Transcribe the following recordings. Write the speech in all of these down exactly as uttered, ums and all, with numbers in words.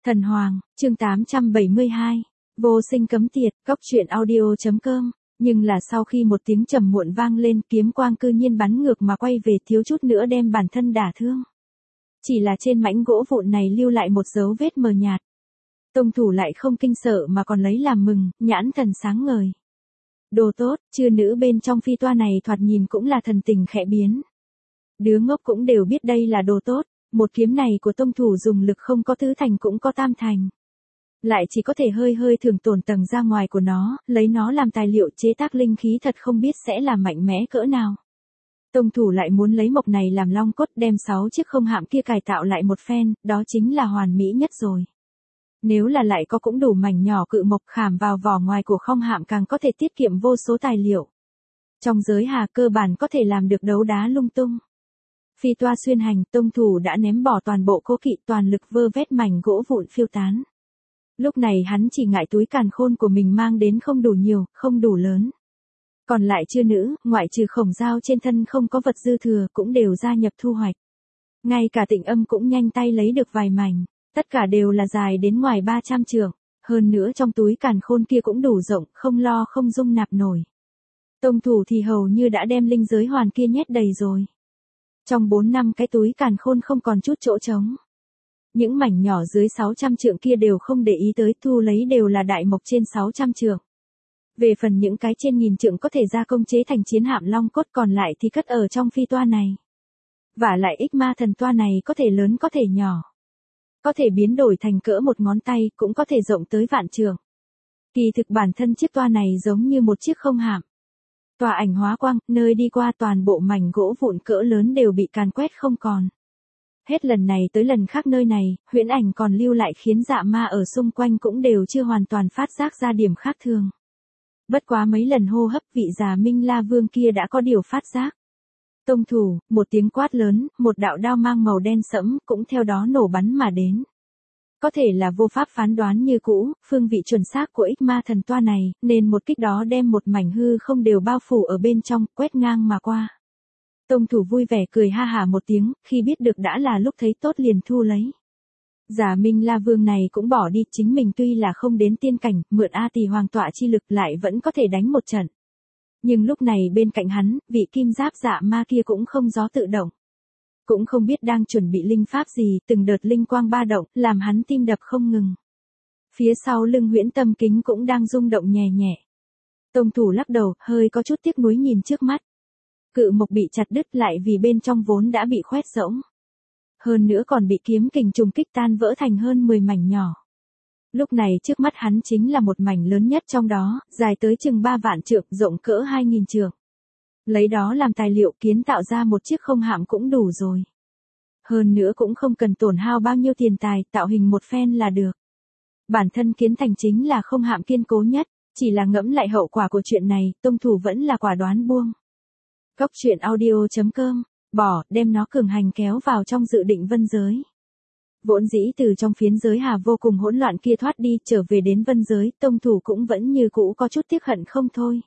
Thần Hoàng, chương tám trăm bảy mươi hai, vô sinh cấm tiệt, góc truyện audio chấm com. Nhưng là sau khi một tiếng trầm muộn vang lên, kiếm quang cư nhiên bắn ngược mà quay về, thiếu chút nữa đem bản thân đả thương. Chỉ là trên mảnh gỗ vụn này lưu lại một dấu vết mờ nhạt. Tông thủ lại không kinh sợ mà còn lấy làm mừng, nhãn thần sáng ngời. Đồ tốt, chư nữ bên trong phi toa này thoạt nhìn cũng là thần tình khẽ biến. Đứa ngốc cũng đều biết đây là đồ tốt, một kiếm này của tông thủ dùng lực không có tứ thành cũng có tam thành. Lại chỉ có thể hơi hơi thường tổn tầng ra ngoài của nó, lấy nó làm tài liệu chế tác linh khí thật không biết sẽ là mạnh mẽ cỡ nào. Tông thủ lại muốn lấy mộc này làm long cốt, đem sáu chiếc không hạm kia cải tạo lại một phen, đó chính là hoàn mỹ nhất rồi. Nếu là lại có cũng đủ mảnh nhỏ cự mộc khảm vào vỏ ngoài của không hạm càng có thể tiết kiệm vô số tài liệu. Trong giới hà cơ bản có thể làm được đấu đá lung tung. Phi toa xuyên hành, tông thủ đã ném bỏ toàn bộ cố kỵ, toàn lực vơ vét mảnh gỗ vụn phiêu tán. Lúc này hắn chỉ ngại túi càn khôn của mình mang đến không đủ nhiều, không đủ lớn. Còn lại chư nữ, ngoại trừ khổng dao trên thân không có vật dư thừa cũng đều gia nhập thu hoạch. Ngay cả Tịnh Âm cũng nhanh tay lấy được vài mảnh, tất cả đều là dài đến ngoài ba trăm trượng, hơn nữa trong túi càn khôn kia cũng đủ rộng, không lo không dung nạp nổi. Tông thủ thì hầu như đã đem linh giới hoàn kia nhét đầy rồi. Trong bốn năm cái túi càn khôn không còn chút chỗ trống. Những mảnh nhỏ dưới sáu trăm trượng kia đều không để ý tới, thu lấy đều là đại mộc trên sáu trăm trượng. Về phần những cái trên nghìn trượng có thể gia công chế thành chiến hạm long cốt, còn lại thì cất ở trong phi toa này. Vả lại ích ma thần toa này có thể lớn có thể nhỏ. Có thể biến đổi thành cỡ một ngón tay, cũng có thể rộng tới vạn trượng. Kỳ thực bản thân chiếc toa này giống như một chiếc không hạm. Tòa ảnh hóa quang, nơi đi qua toàn bộ mảnh gỗ vụn cỡ lớn đều bị càn quét không còn. Hết lần này tới lần khác nơi này, huyễn ảnh còn lưu lại khiến dạ ma ở xung quanh cũng đều chưa hoàn toàn phát giác ra điểm khác thường. Bất quá mấy lần hô hấp, vị già Minh La Vương kia đã có điều phát giác. Tông thủ, một tiếng quát lớn, một đạo đao mang màu đen sẫm cũng theo đó nổ bắn mà đến. Có thể là vô pháp phán đoán như cũ, phương vị chuẩn xác của ích ma thần toa này, nên một kích đó đem một mảnh hư không đều bao phủ ở bên trong, quét ngang mà qua. Tông thủ vui vẻ cười ha hả một tiếng, khi biết được đã là lúc thấy tốt liền thu lấy. Giả Minh La Vương này cũng bỏ đi, chính mình tuy là không đến tiên cảnh, mượn A Tỳ Hoàng tọa chi lực lại vẫn có thể đánh một trận. Nhưng lúc này bên cạnh hắn, vị kim giáp dạ ma kia cũng không gió tự động. Cũng không biết đang chuẩn bị linh pháp gì, từng đợt linh quang ba động, làm hắn tim đập không ngừng. Phía sau lưng Huyễn Tâm Kính cũng đang rung động nhẹ nhẹ. Tông thủ lắc đầu, hơi có chút tiếc nuối nhìn trước mắt. Cự mộc bị chặt đứt lại vì bên trong vốn đã bị khoét rỗng. Hơn nữa còn bị kiếm kình trùng kích tan vỡ thành hơn mười mảnh nhỏ. Lúc này trước mắt hắn chính là một mảnh lớn nhất trong đó, dài tới chừng ba vạn trượng, rộng cỡ hai nghìn trượng. Lấy đó làm tài liệu kiến tạo ra một chiếc không hạm cũng đủ rồi. Hơn nữa cũng không cần tổn hao bao nhiêu tiền tài, tạo hình một phen là được. Bản thân kiến thành chính là không hạm kiên cố nhất, chỉ là ngẫm lại hậu quả của chuyện này, tông thủ vẫn là quả đoán buông. Góc truyện audio chấm com, bỏ, đem nó cường hành kéo vào trong dự định vân giới. Vốn dĩ từ trong phiến giới hà vô cùng hỗn loạn kia thoát đi, trở về đến vân giới, tông thủ cũng vẫn như cũ có chút tiếc hận không thôi.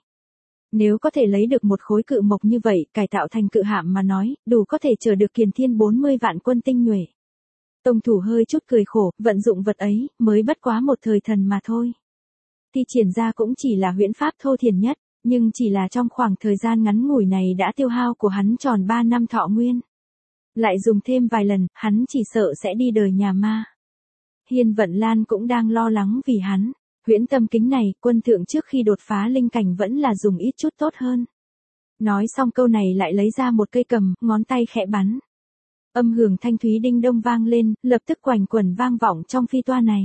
Nếu có thể lấy được một khối cự mộc như vậy, cải tạo thành cự hạm mà nói, đủ có thể chở được Kiền Thiên bốn mươi vạn quân tinh nhuệ. Tông thủ hơi chút cười khổ, vận dụng vật ấy, mới bất quá một thời thần mà thôi. Thi triển ra cũng chỉ là huyễn pháp thô thiển nhất, nhưng chỉ là trong khoảng thời gian ngắn ngủi này đã tiêu hao của hắn tròn ba năm thọ nguyên. Lại dùng thêm vài lần, hắn chỉ sợ sẽ đi đời nhà ma. Hiên Vận Lan cũng đang lo lắng vì hắn. Huyễn Tâm Kính này, quân thượng trước khi đột phá linh cảnh vẫn là dùng ít chút tốt hơn. Nói xong câu này lại lấy ra một cây cầm, ngón tay khẽ bắn. Âm hưởng thanh thúy đinh đông vang lên, lập tức quanh quẩn vang vọng trong phi toa này.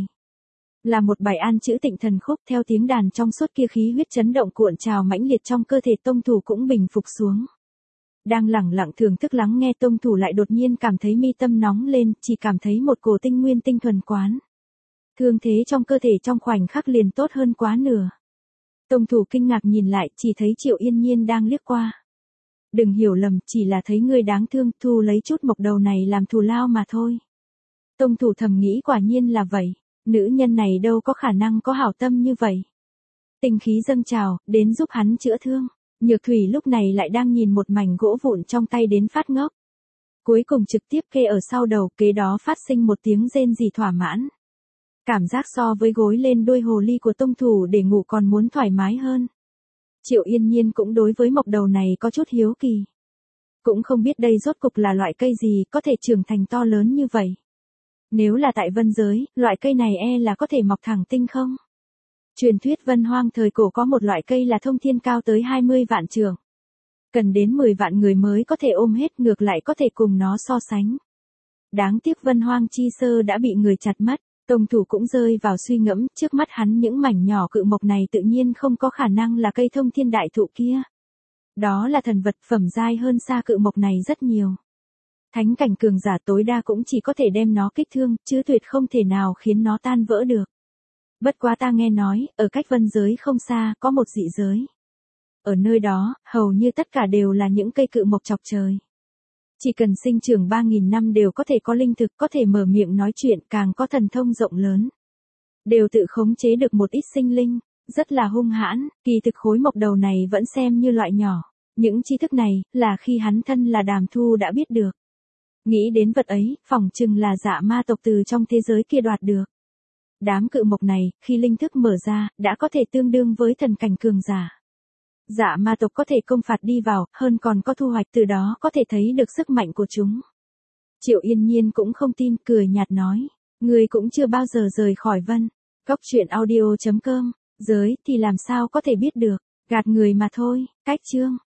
Là một bài an chữ tịnh thần khúc, theo tiếng đàn trong suốt kia khí huyết chấn động cuộn trào mãnh liệt trong cơ thể tông thủ cũng bình phục xuống. Đang lẳng lặng thưởng thức lắng nghe, tông thủ lại đột nhiên cảm thấy mi tâm nóng lên, chỉ cảm thấy một cổ tinh nguyên tinh thuần quán. Thương thế trong cơ thể trong khoảnh khắc liền tốt hơn quá nửa. Tông thủ kinh ngạc nhìn lại, chỉ thấy Triệu Yên Nhiên đang liếc qua. Đừng hiểu lầm, chỉ là thấy ngươi đáng thương, thu lấy chút mộc đầu này làm thù lao mà thôi. Tông thủ thầm nghĩ quả nhiên là vậy, nữ nhân này đâu có khả năng có hảo tâm như vậy. Tình khí dâng trào, đến giúp hắn chữa thương. Nhược Thủy lúc này lại đang nhìn một mảnh gỗ vụn trong tay đến phát ngốc. Cuối cùng trực tiếp kê ở sau đầu, kế đó phát sinh một tiếng rên rỉ thỏa mãn. Cảm giác so với gối lên đuôi hồ ly của tông thủ để ngủ còn muốn thoải mái hơn. Triệu Yên Nhiên cũng đối với mộc đầu này có chút hiếu kỳ. Cũng không biết đây rốt cục là loại cây gì có thể trưởng thành to lớn như vậy. Nếu là tại vân giới, loại cây này e là có thể mọc thẳng tinh không? Truyền thuyết Vân Hoang thời cổ có một loại cây là thông thiên cao tới hai mươi vạn trượng. Cần đến mười vạn người mới có thể ôm hết, ngược lại có thể cùng nó so sánh. Đáng tiếc Vân Hoang chi sơ đã bị người chặt mất, tông thủ cũng rơi vào suy ngẫm, trước mắt hắn những mảnh nhỏ cự mộc này tự nhiên không có khả năng là cây thông thiên đại thụ kia. Đó là thần vật phẩm giai hơn xa cự mộc này rất nhiều. Thánh cảnh cường giả tối đa cũng chỉ có thể đem nó kích thương, chứ tuyệt không thể nào khiến nó tan vỡ được. Bất quá ta nghe nói, ở cách vân giới không xa, có một dị giới. Ở nơi đó, hầu như tất cả đều là những cây cự mộc chọc trời. Chỉ cần sinh trưởng ba nghìn năm đều có thể có linh thực, có thể mở miệng nói chuyện, càng có thần thông rộng lớn. Đều tự khống chế được một ít sinh linh, rất là hung hãn, kỳ thực khối mộc đầu này vẫn xem như loại nhỏ. Những tri thức này, là khi hắn thân là Đàm Thu đã biết được. Nghĩ đến vật ấy, phỏng chừng là dạ ma tộc từ trong thế giới kia đoạt được. Đám cự mộc này, khi linh thức mở ra, đã có thể tương đương với thần cảnh cường giả. Dạ ma tộc có thể công phạt đi vào, hơn còn có thu hoạch, từ đó có thể thấy được sức mạnh của chúng. Triệu Yên Nhiên cũng không tin, cười nhạt nói. Người cũng chưa bao giờ rời khỏi vân. Cốc truyện audio chấm com. Giới thì làm sao có thể biết được. Gạt người mà thôi. Cách chương.